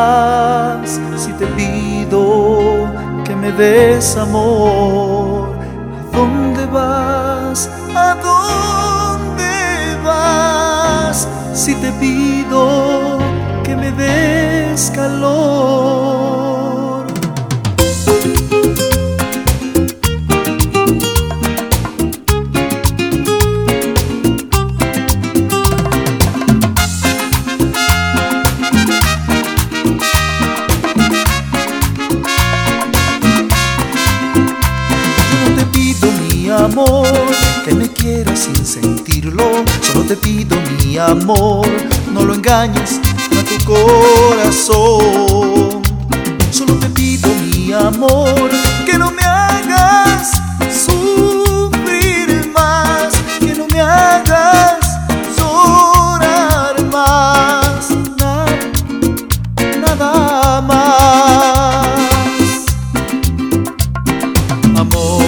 vas si te pido que me des amor? ¿A dónde vas? ¿A dónde vas si te pido que me des calor? Amor, que me quieras sin sentirlo. Solo te pido mi amor, no lo engañes a tu corazón. Solo te pido mi amor, que no me hagas sufrir más, que no me hagas llorar más, nada más. Amor,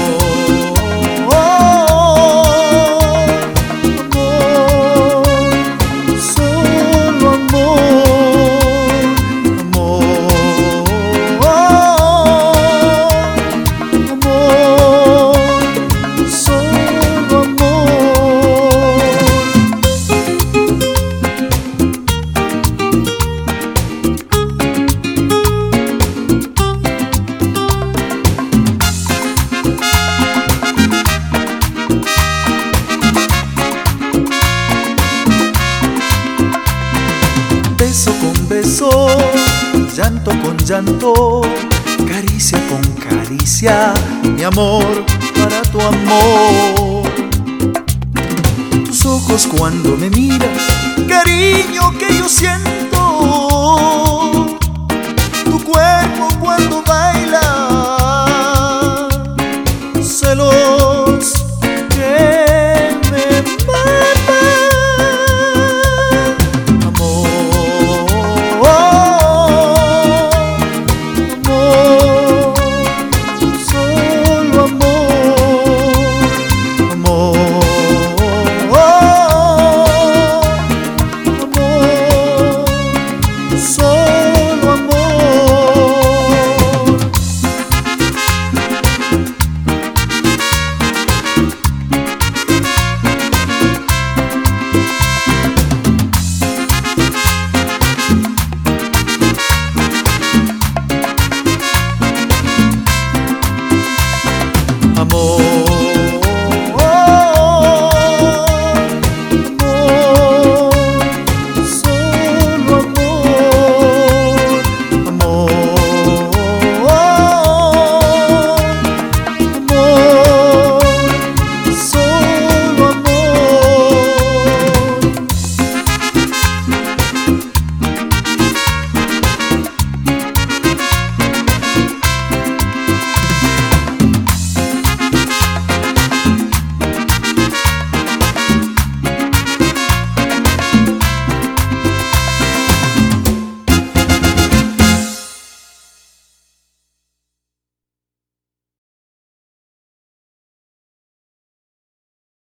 beso con beso, llanto con llanto, caricia con caricia, mi amor para tu amor. Tus ojos cuando me miran, cariño que yo siento. Tu cuerpo cuando baila,